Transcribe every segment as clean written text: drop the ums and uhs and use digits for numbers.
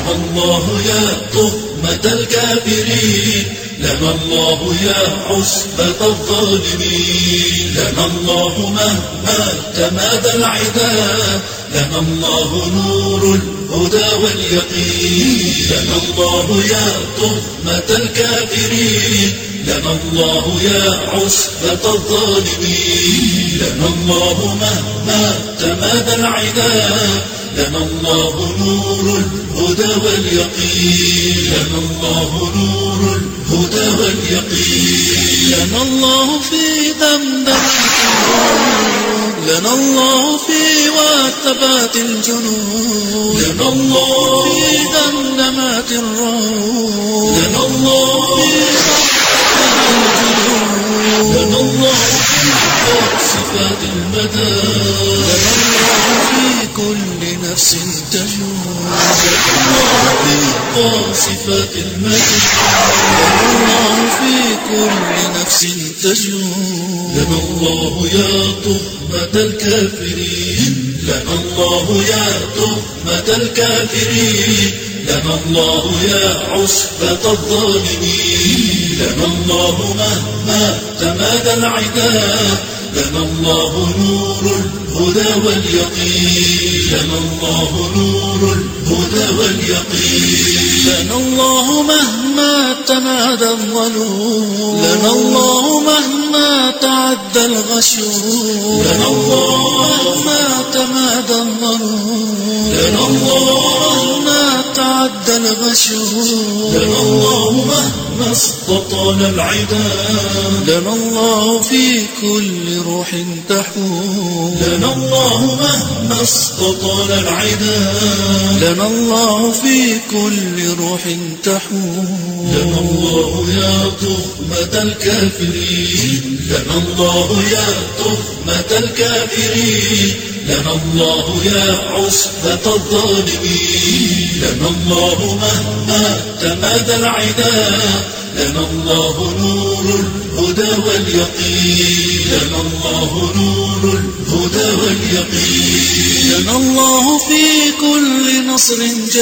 لنا الله يا تهمة الكافرين، لنا الله يا عصبة الظالمين، لنا الله مهما تمادى العدا، لنا الله نور الهدى واليقين، لنا الله يا تهمة الكافرين، لنا الله يا عصبة الظالمين، لنا الله مهما تمادى العدا، لنا الله نور الهدى واليقين، لنا الله نور الهدى واليقين، لنا الله في دمدمة الروح، لنا الله في وثبات الجنود، لنا الله في دمدمة الروح، لنا الله لنا الله في صفات المدى، لنا الله في كل نفس تجود، الله في صفات المدى، لنا الله في كل نفس تجود، لنا الله يا تهمة الكافرين، لنا الله يا تهمة الكافرين، لنا الله يا عصبة الظالمين، لنا الله مهما تمادى العدا، لنا الله نور الهدى واليقين، لنا الله نور الهدى واليقين، لنا الله مهما تمادى الظلوم، لنا الله مهما تعدى الغشوم، لنا الله مهما تمادى الظلوم، لنا الله مهما تعدى الغشوم، لنا الله مهما استطال العدا، لنا الله في كل روح تحوم، لنا الله مهما استطال العدا، لنا الله في كل روح تحوم، لنا الله يا تهمة الكافرين، لنا الله يا تهمة الكافرين، لنا الله يا عصبة الظالمين، لنا الله مهما تمادى العدا، لنا الله نور الهدى واليقين، لنا الله نور الهدى واليقين، لنا الله في كل نصر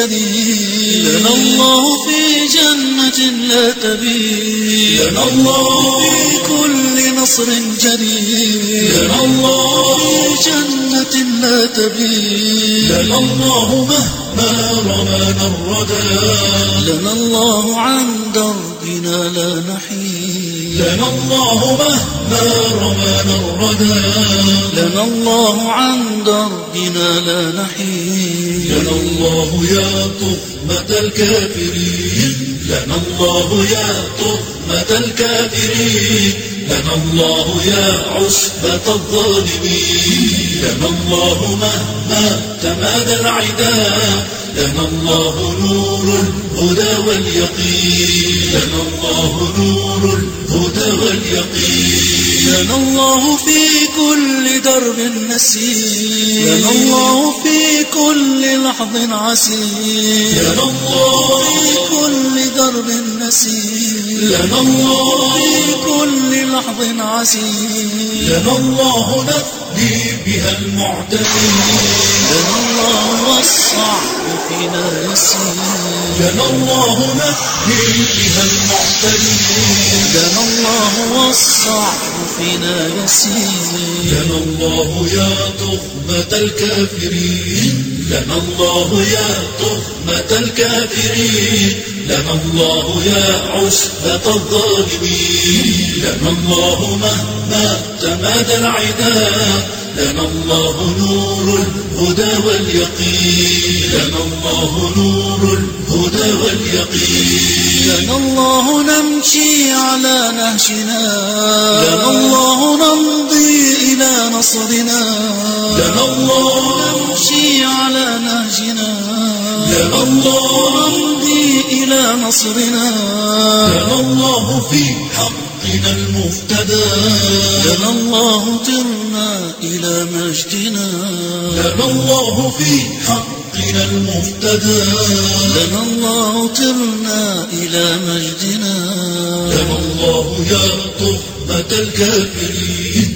جديد، لنا الله في جنة لا تبيد، لنا الله في كل نصر جديد، لنا الله في جنة لا تبيد، لنا الله مهما رمانا الردى، لنا الله عن دربنا لا نحيد، لنا الله مهما رمانا الردى، لنا الله عن دربنا لا نحيد، لنا الله يا تهمة الكافرين، لنا الله يا تهمة الكافرين، لنا الله يا عصبة الظالمين، لنا الله مهما تمادى العدا، لنا الله نور الهدى واليقين، لنا الله نور الهدى واليقين، لنا الله في كل درب نسير، لنا الله في كل لحظ عسير، لنا الله في كل درب نسير، لنا الله في كل لحظ عسير، لنا الله نفدي بها المعتدين، لنا الله والصعب فينا يسير، لنا الله نفدي بها المعتدين، لنا الله والصعب فينا يسير، لنا الله يا تهمة الكافرين، لنا الله يا تهمة الكافرين، لنا الله يا عصبة الظالمين، لنا الله مهما تمادى العدا، لنا الله نور الهدى واليقين، لنا الله نور الهدى واليقين، لنا الله نمشي على نهجنا، لنا الله نمضي إلى نصرنا، لنا الله نمشي على نهجنا، لنا الله نمضي إلى نصرنا، لنا الله في حقنا المفتدى، لنا الله ترنا إلى مجدنا، لنا الله في حقنا المفتدى، لنا الله ترنا إلى مجدنا، لنا الله يا تهمة الكافرين،